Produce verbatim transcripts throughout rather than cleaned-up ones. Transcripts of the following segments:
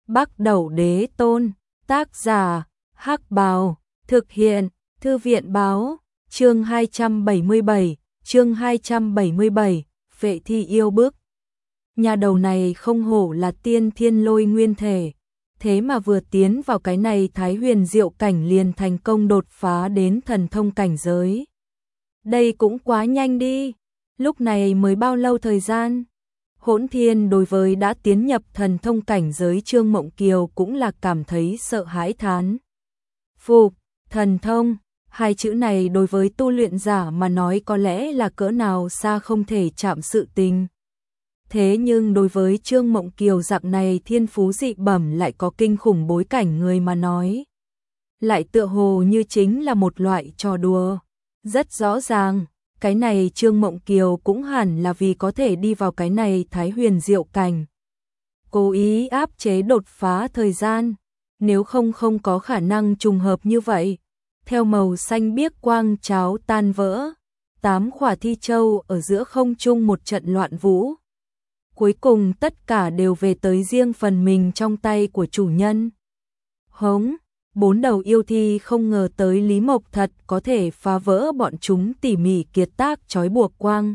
Bắc Đẩu Đế Tôn, tác giả, Hắc Bào, thực hiện, Thư viện báo, chương hai trăm bảy mươi bảy, chương hai trăm bảy mươi bảy, Vệ Thi yêu bức. Nhà đầu này không hổ là tiên thiên lôi nguyên thể, thế mà vừa tiến vào cái này Thái Huyền Diệu cảnh liền thành công đột phá đến thần thông cảnh giới. Đây cũng quá nhanh đi, lúc này mới bao lâu thời gian? Hỗn Thiên đối với đã tiến nhập thần thông cảnh giới Trương Mộng Kiều cũng là cảm thấy sợ hãi thán. Phục, thần thông, hai chữ này đối với tu luyện giả mà nói có lẽ là cỡ nào xa không thể chạm sự tình. Thế nhưng đối với Trương Mộng Kiều dạng này thiên phú dị bẩm lại có kinh khủng bối cảnh người mà nói, lại tựa hồ như chính là một loại trò đùa. Rất rõ ràng, cái này Trương Mộng Kiều cũng hẳn là vì có thể đi vào cái này Thái Huyền Diệu cảnh, cố ý áp chế đột phá thời gian, nếu không không có khả năng trùng hợp như vậy. Theo màu xanh biếc quang cháo tan vỡ, tám khỏa thi châu ở giữa không trung một trận loạn vũ. Cuối cùng tất cả đều về tới riêng phần mình trong tay của chủ nhân. Hống, bốn đầu yêu thi không ngờ tới Lý Mộc thật có thể phá vỡ bọn chúng tỉ mỉ kiệt tác trói buộc quang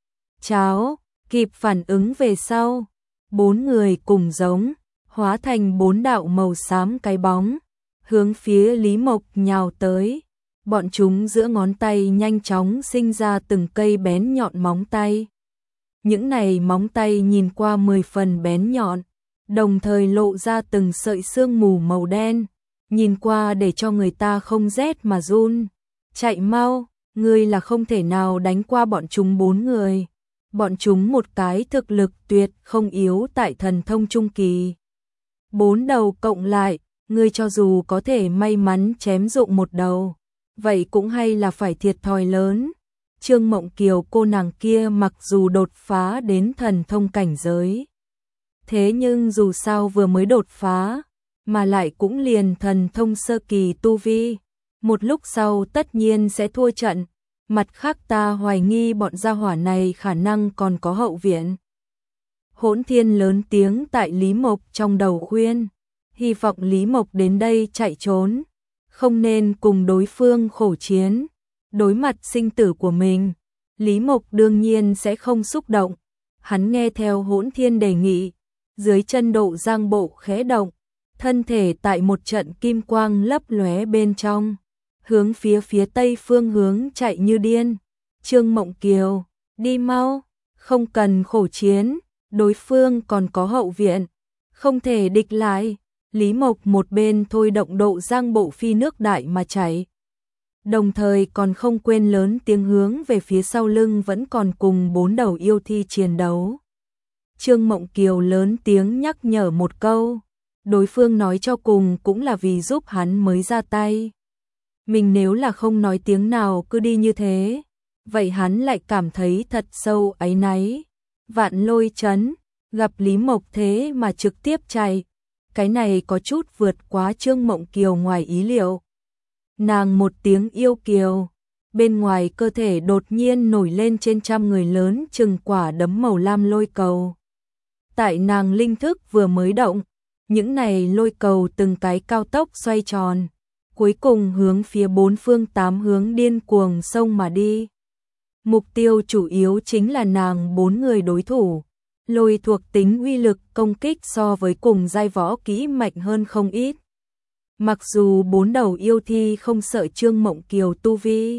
cháo, kịp phản ứng về sau, bốn người cùng giống, hóa thành bốn đạo màu xám cái bóng, hướng phía Lý Mộc nhào tới. Bọn chúng giữa ngón tay nhanh chóng sinh ra từng cây bén nhọn móng tay. Những này móng tay nhìn qua mười phần bén nhọn, đồng thời lộ ra từng sợi sương mù màu đen, nhìn qua để cho người ta không rét mà run. Chạy mau, ngươi là không thể nào đánh qua bọn chúng bốn người. Bọn chúng một cái thực lực tuyệt không yếu tại thần thông trung kỳ. Bốn đầu cộng lại, ngươi cho dù có thể may mắn chém dụng một đầu, vậy cũng hay là phải thiệt thòi lớn. Trương Mộng Kiều cô nàng kia mặc dù đột phá đến thần thông cảnh giới, thế nhưng dù sao vừa mới đột phá, mà lại cũng liền thần thông sơ kỳ tu vi, một lúc sau tất nhiên sẽ thua trận. Mặt khác ta hoài nghi bọn gia hỏa này khả năng còn có hậu viện. Hỗn Thiên lớn tiếng tại Lý Mộc trong đầu khuyên, hy vọng Lý Mộc đến đây chạy trốn, không nên cùng đối phương khổ chiến. Đối mặt sinh tử của mình, Lý Mộc đương nhiên sẽ không xúc động. Hắn nghe theo Hỗn Thiên đề nghị, dưới chân độ giang bộ khẽ động, thân thể tại một trận kim quang lấp lóe bên trong, hướng phía phía tây phương hướng chạy như điên. Trương Mộng Kiều, đi mau, không cần khổ chiến, đối phương còn có hậu viện, không thể địch lại. Lý Mộc một bên thôi động độ giang bộ phi nước đại mà chạy, đồng thời còn không quên lớn tiếng hướng về phía sau lưng vẫn còn cùng bốn đầu yêu thi chiến đấu. Trương Mộng Kiều lớn tiếng nhắc nhở một câu, đối phương nói cho cùng cũng là vì giúp hắn mới ra tay. Mình nếu là không nói tiếng nào cứ đi như thế, vậy hắn lại cảm thấy thật sâu áy náy. Vạn Lôi Trấn, gặp Lý Mộc thế mà trực tiếp chạy, cái này có chút vượt quá Trương Mộng Kiều ngoài ý liệu. Nàng một tiếng yêu kiều, bên ngoài cơ thể đột nhiên nổi lên trên trăm người lớn chừng quả đấm màu lam lôi cầu. Tại nàng linh thức vừa mới động, những này lôi cầu từng cái cao tốc xoay tròn, cuối cùng hướng phía bốn phương tám hướng điên cuồng xông mà đi. Mục tiêu chủ yếu chính là nàng bốn người đối thủ. Lôi thuộc tính uy lực công kích so với cùng giai võ kỹ mạnh hơn không ít. Mặc dù bốn đầu yêu thi không sợ Trương Mộng Kiều tu vi,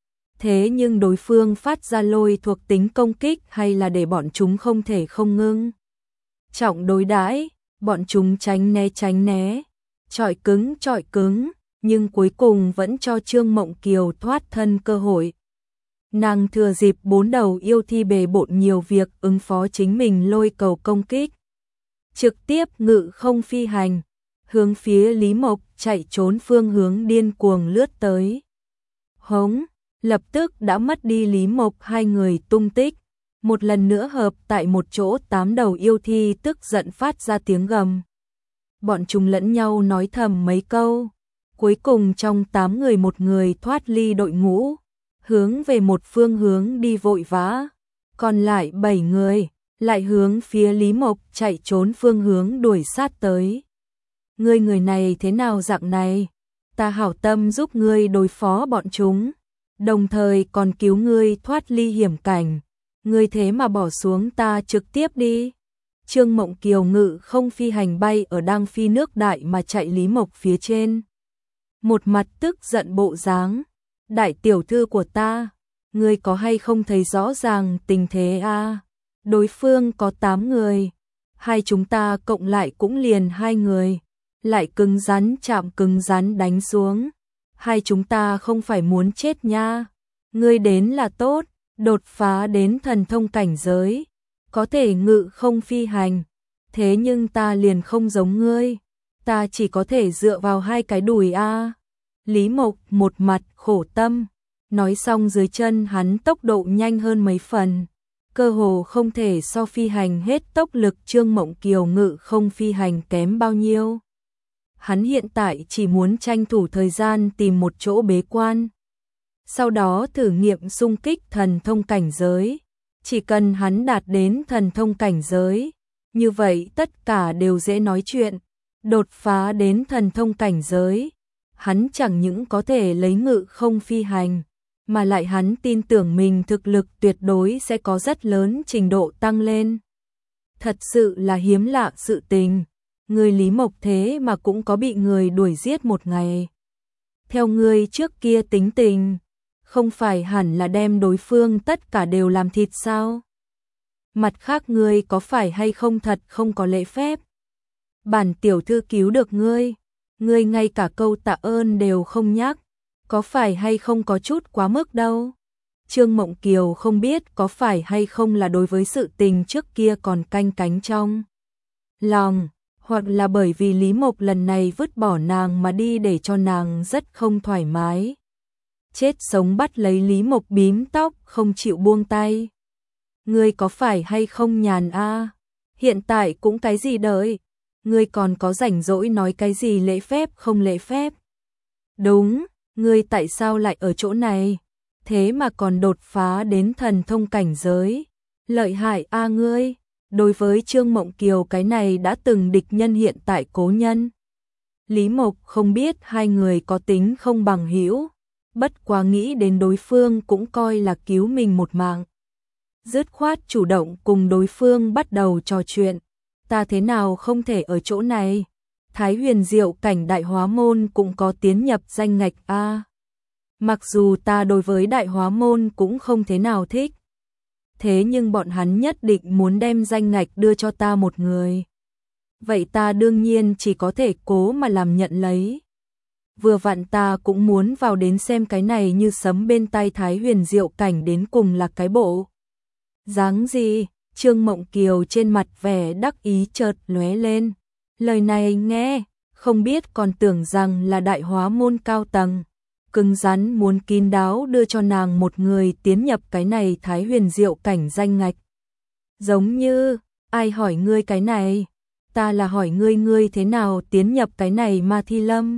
thế nhưng đối phương phát ra lôi thuộc tính công kích hay là để bọn chúng không thể không ngưng trọng đối đãi. Bọn chúng tránh né tránh né, chọi cứng chọi cứng, nhưng cuối cùng vẫn cho Trương Mộng Kiều thoát thân cơ hội. Nàng thừa dịp bốn đầu yêu thi bề bộn nhiều việc ứng phó chính mình lôi cầu công kích, trực tiếp ngự không phi hành, hướng phía Lý Mộc chạy trốn phương hướng điên cuồng lướt tới. Hống, lập tức đã mất đi Lý Mộc hai người tung tích, một lần nữa hợp tại một chỗ. Tám đầu yêu thi tức giận phát ra tiếng gầm. Bọn chúng lẫn nhau nói thầm mấy câu, cuối cùng trong tám người một người thoát ly đội ngũ, hướng về một phương hướng đi vội vã, còn lại bảy người lại hướng phía Lý Mộc chạy trốn phương hướng đuổi sát tới. ngươi người này thế nào dạng này? Ta hảo tâm giúp ngươi đối phó bọn chúng, đồng thời còn cứu ngươi thoát ly hiểm cảnh, ngươi thế mà bỏ xuống ta trực tiếp đi. Trương Mộng Kiều ngự không phi hành bay ở đang phi nước đại mà chạy Lý Mộc phía trên. Một mặt tức giận bộ dáng, đại tiểu thư của ta, ngươi có hay không thấy rõ ràng tình thế a? À? Đối phương có tám người, hai chúng ta cộng lại cũng liền hai người, lại cứng rắn chạm cứng rắn đánh xuống, hai chúng ta không phải muốn chết nha. Ngươi đến là tốt, đột phá đến thần thông cảnh giới, có thể ngự không phi hành, thế nhưng ta liền không giống ngươi, ta chỉ có thể dựa vào hai cái đùi a. À. Lý Mộc một mặt khổ tâm, nói xong dưới chân hắn tốc độ nhanh hơn mấy phần, cơ hồ không thể so phi hành hết tốc lực Trương Mộng Kiều ngự không phi hành kém bao nhiêu. Hắn hiện tại chỉ muốn tranh thủ thời gian tìm một chỗ bế quan, sau đó thử nghiệm xung kích thần thông cảnh giới. Chỉ cần hắn đạt đến thần thông cảnh giới, như vậy tất cả đều dễ nói chuyện. Đột phá đến thần thông cảnh giới, hắn chẳng những có thể lấy ngự không phi hành, mà lại hắn tin tưởng mình thực lực tuyệt đối sẽ có rất lớn trình độ tăng lên. Thật sự là hiếm lạ sự tình, người Lý Mộc thế mà cũng có bị người đuổi giết một ngày. Theo người trước kia tính tình, không phải hẳn là đem đối phương tất cả đều làm thịt sao? Mặt khác ngươi có phải hay không thật không có lễ phép? Bản tiểu thư cứu được ngươi, ngươi ngay cả câu tạ ơn đều không nhắc, có phải hay không có chút quá mức đâu? Trương Mộng Kiều không biết có phải hay không là đối với sự tình trước kia còn canh cánh trong lòng, hoặc là bởi vì Lý Mộc lần này vứt bỏ nàng mà đi để cho nàng rất không thoải mái. Chết sống bắt lấy Lý Mộc bím tóc không chịu buông tay. Ngươi có phải hay không nhàn a? À? Hiện tại cũng cái gì đợi, ngươi còn có rảnh rỗi nói cái gì lễ phép không lễ phép. Đúng, ngươi tại sao lại ở chỗ này? Thế mà còn đột phá đến thần thông cảnh giới. Lợi hại a à ngươi. Đối với Trương Mộng Kiều cái này đã từng địch nhân hiện tại cố nhân, Lý Mộc không biết hai người có tính không bằng hữu, bất quá nghĩ đến đối phương cũng coi là cứu mình một mạng. Dứt khoát chủ động cùng đối phương bắt đầu trò chuyện. Ta thế nào không thể ở chỗ này? Thái Huyền Diệu cảnh Đại Hóa Môn cũng có tiến nhập danh ngạch a. Mặc dù ta đối với Đại Hóa Môn cũng không thế nào thích, thế nhưng bọn hắn nhất định muốn đem danh ngạch đưa cho ta một người. Vậy ta đương nhiên chỉ có thể cố mà làm nhận lấy. Vừa vặn ta cũng muốn vào đến xem cái này như sấm bên tai Thái Huyền Diệu cảnh đến cùng là cái bộ dáng gì. Trương Mộng Kiều trên mặt vẻ đắc ý chợt lóe lên. Lời này nghe, không biết còn tưởng rằng là Đại Hóa Môn cao tầng, cứng rắn muốn kín đáo đưa cho nàng một người tiến nhập cái này Thái Huyền Diệu cảnh danh ngạch. Giống như, ai hỏi ngươi cái này? Ta là hỏi ngươi ngươi thế nào tiến nhập cái này Ma Thi Lâm?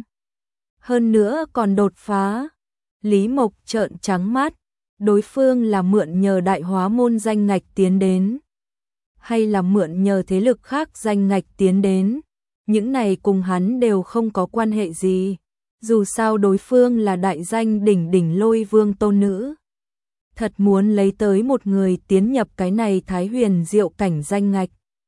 Hơn nữa còn đột phá. Lý Mộc trợn trắng mắt, đối phương là mượn nhờ Đại Hóa Môn danh ngạch tiến đến, hay là mượn nhờ thế lực khác danh ngạch tiến đến, những này cùng hắn đều không có quan hệ gì. Dù sao đối phương là đại danh đỉnh đỉnh Lôi Vương tôn nữ, thật muốn lấy tới một người tiến nhập cái này Thái Huyền Diệu cảnh danh ngạch,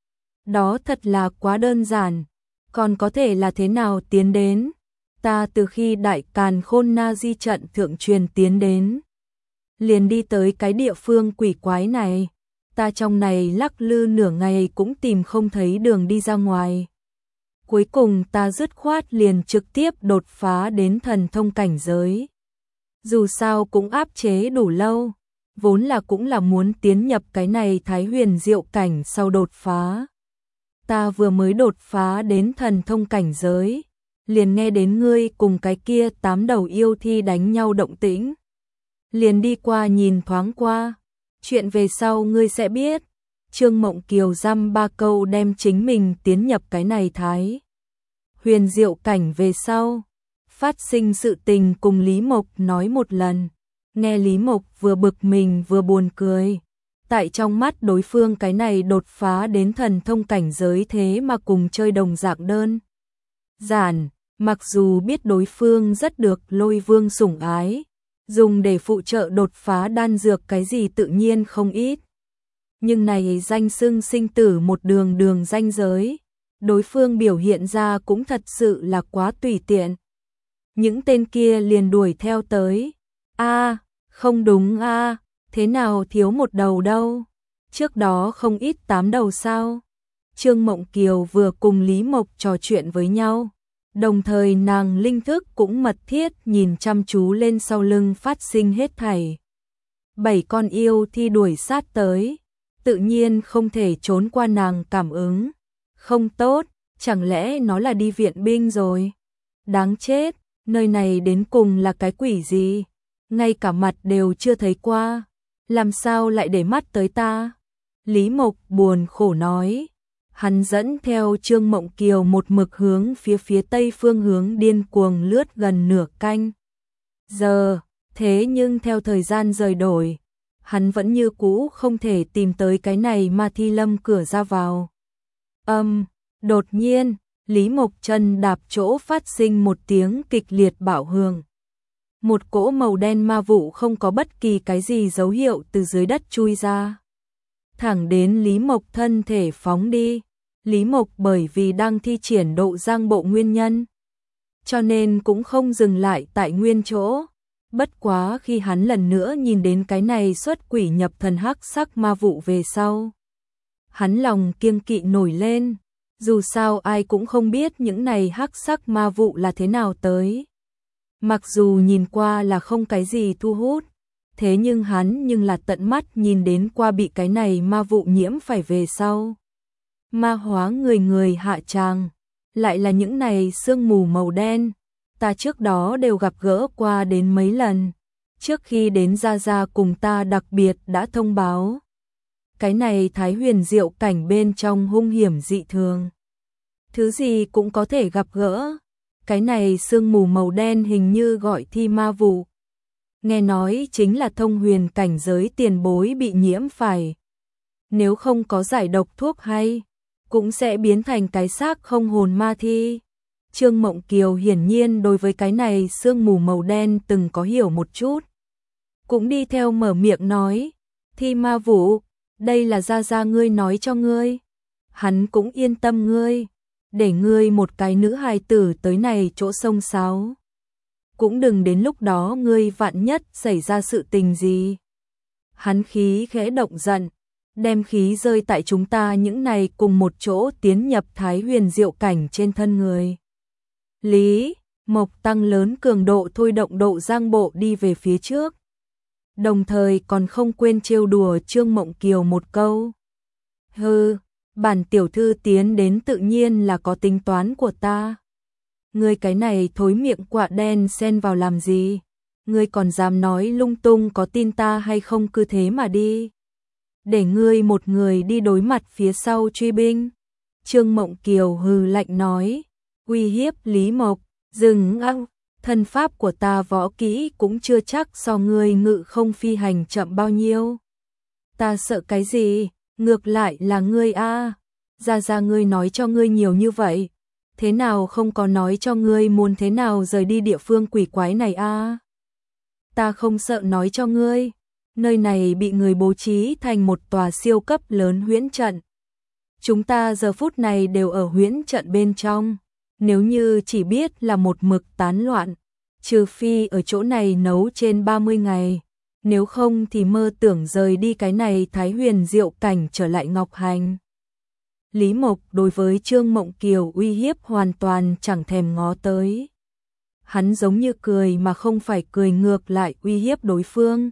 đó thật là quá đơn giản. Còn có thể là thế nào tiến đến? Ta từ khi Đại Càn Khôn Na Di trận thượng truyền tiến đến, liền đi tới cái địa phương quỷ quái này, ta trong này lắc lư nửa ngày cũng tìm không thấy đường đi ra ngoài. Cuối cùng ta dứt khoát liền trực tiếp đột phá đến thần thông cảnh giới. Dù sao cũng áp chế đủ lâu, vốn là cũng là muốn tiến nhập cái này Thái Huyền Diệu cảnh sau đột phá. Ta vừa mới đột phá đến thần thông cảnh giới, liền nghe đến ngươi cùng cái kia tám đầu yêu thi đánh nhau động tĩnh. Liền đi qua nhìn thoáng qua, chuyện về sau ngươi sẽ biết. Trương Mộng Kiều dăm ba câu đem chính mình tiến nhập cái này Thái Huyền Diệu cảnh về sau, phát sinh sự tình cùng Lý Mộc nói một lần. Nghe Lý Mộc vừa bực mình vừa buồn cười. Tại trong mắt đối phương cái này đột phá đến thần thông cảnh giới thế mà cùng chơi đồng dạng đơn giản, mặc dù biết đối phương rất được Lôi Vương sủng ái, dùng để phụ trợ đột phá đan dược cái gì tự nhiên không ít. Nhưng này danh xưng sinh tử một đường đường ranh giới, đối phương biểu hiện ra cũng thật sự là quá tùy tiện. Những tên kia liền đuổi theo tới. A, không đúng a, thế nào thiếu một đầu đâu? Trước đó không ít tám đầu sao? Trương Mộng Kiều vừa cùng Lý Mộc trò chuyện với nhau, đồng thời nàng linh thức cũng mật thiết nhìn chăm chú lên sau lưng phát sinh hết thảy. Bảy con yêu thi đuổi sát tới, tự nhiên không thể trốn qua nàng cảm ứng. Không tốt, chẳng lẽ nó là đi viện binh rồi? Đáng chết, nơi này đến cùng là cái quỷ gì? Ngay cả mặt đều chưa thấy qua, làm sao lại để mắt tới ta? Lý Mộc buồn khổ nói. Hắn dẫn theo Trương Mộng Kiều một mực hướng phía phía tây phương hướng điên cuồng lướt gần nửa canh giờ, thế nhưng theo thời gian rời đổi, hắn vẫn như cũ không thể tìm tới cái này Ma Thi Lâm cửa ra vào. Âm, đột nhiên, Lý Mộc chân đạp chỗ phát sinh một tiếng kịch liệt bạo hưởng. Một cỗ màu đen ma vụ không có bất kỳ cái gì dấu hiệu từ dưới đất chui ra, thẳng đến Lý Mộc thân thể phóng đi. Lý Mộc bởi vì đang thi triển độ giang bộ nguyên nhân, cho nên cũng không dừng lại tại nguyên chỗ. Bất quá khi hắn lần nữa nhìn đến cái này xuất quỷ nhập thần hắc sắc ma vụ về sau, hắn lòng kiêng kỵ nổi lên. Dù sao ai cũng không biết những này hắc sắc ma vụ là thế nào tới. Mặc dù nhìn qua là không cái gì thu hút, thế nhưng hắn nhưng là tận mắt nhìn đến qua bị cái này ma vụ nhiễm phải về sau. Ma hóa người người hạ tràng, lại là những này sương mù màu đen, ta trước đó đều gặp gỡ qua đến mấy lần. Trước khi đến Gia Gia cùng ta đặc biệt đã thông báo. Cái này Thái Huyền Diệu cảnh bên trong hung hiểm dị thường. Thứ gì cũng có thể gặp gỡ. Cái này sương mù màu đen hình như gọi thi ma vụ. Nghe nói chính là thông huyền cảnh giới tiền bối bị nhiễm phải. Nếu không có giải độc thuốc hay, cũng sẽ biến thành cái xác không hồn ma thi. Trương Mộng Kiều hiển nhiên đối với cái này sương mù màu đen từng có hiểu một chút. Cũng đi theo mở miệng nói, thi ma vụ, đây là Gia Gia ngươi nói cho ngươi. Hắn cũng yên tâm ngươi, để ngươi một cái nữ hài tử tới này chỗ sông sáo. Cũng đừng đến lúc đó ngươi vạn nhất xảy ra sự tình gì. Hắn khí khẽ động giận, đem khí rơi tại chúng ta những này cùng một chỗ tiến nhập Thái Huyền Diệu cảnh trên thân người. Lý Mộc tăng lớn cường độ thôi động độ giang bộ đi về phía trước, đồng thời còn không quên trêu đùa Trương Mộng Kiều một câu. Hừ, bản tiểu thư tiến đến tự nhiên là có tính toán của ta. Ngươi cái này thối miệng quạ đen xen vào làm gì? Ngươi còn dám nói lung tung, có tin ta hay không cứ thế mà đi. Để ngươi một người đi đối mặt phía sau truy binh. Trương Mộng Kiều hừ lạnh nói, uy hiếp Lý Mộc, dừng ăng, thân pháp của ta võ kỹ cũng chưa chắc so ngươi ngự không phi hành chậm bao nhiêu. Ta sợ cái gì, ngược lại là ngươi a. Gia Gia ngươi nói cho ngươi nhiều như vậy, thế nào không có nói cho ngươi muốn thế nào rời đi địa phương quỷ quái này a? Ta không sợ nói cho ngươi, nơi này bị người bố trí thành một tòa siêu cấp lớn huyễn trận. Chúng ta giờ phút này đều ở huyễn trận bên trong, nếu như chỉ biết là một mực tán loạn, trừ phi ở chỗ này nấu trên ba mươi ngày, nếu không thì mơ tưởng rời đi cái này Thái Huyền Diệu cảnh trở lại Ngọc Hành. Lý Mộc đối với Trương Mộng Kiều uy hiếp hoàn toàn chẳng thèm ngó tới. Hắn giống như cười mà không phải cười, ngược lại uy hiếp đối phương.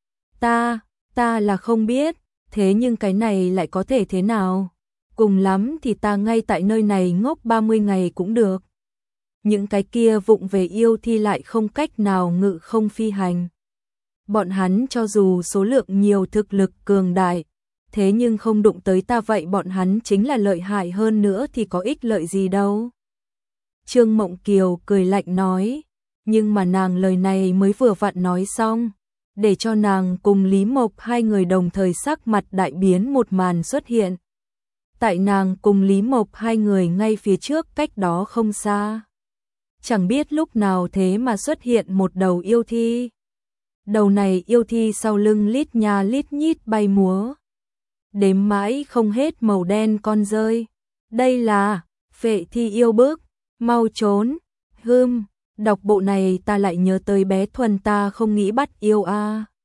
Ta, ta là không biết, thế nhưng cái này lại có thể thế nào? Cùng lắm thì ta ngay tại nơi này ngốc ba mươi ngày cũng được. Những cái kia vụng về yêu thi lại không cách nào ngự không phi hành. Bọn hắn cho dù số lượng nhiều, thực lực cường đại, thế nhưng không đụng tới ta vậy bọn hắn chính là lợi hại hơn nữa thì có ích lợi gì đâu. Trương Mộng Kiều cười lạnh nói, nhưng mà nàng lời này mới vừa vặn nói xong, để cho nàng cùng Lý Mộc hai người đồng thời sắc mặt đại biến một màn xuất hiện. tại nàng cùng Lý Mộc hai người ngay phía trước cách đó không xa. Chẳng biết lúc nào thế mà xuất hiện một đầu yêu thi. Đầu này yêu thi sau lưng lít nha lít nhít bay múa. Đếm mãi không hết màu đen con rơi. Đây là Phệ Thi Yêu Bức, mau trốn. Hưm, đọc bộ này ta lại nhớ tới bé Thuần ta không nghĩ bắt yêu a. À.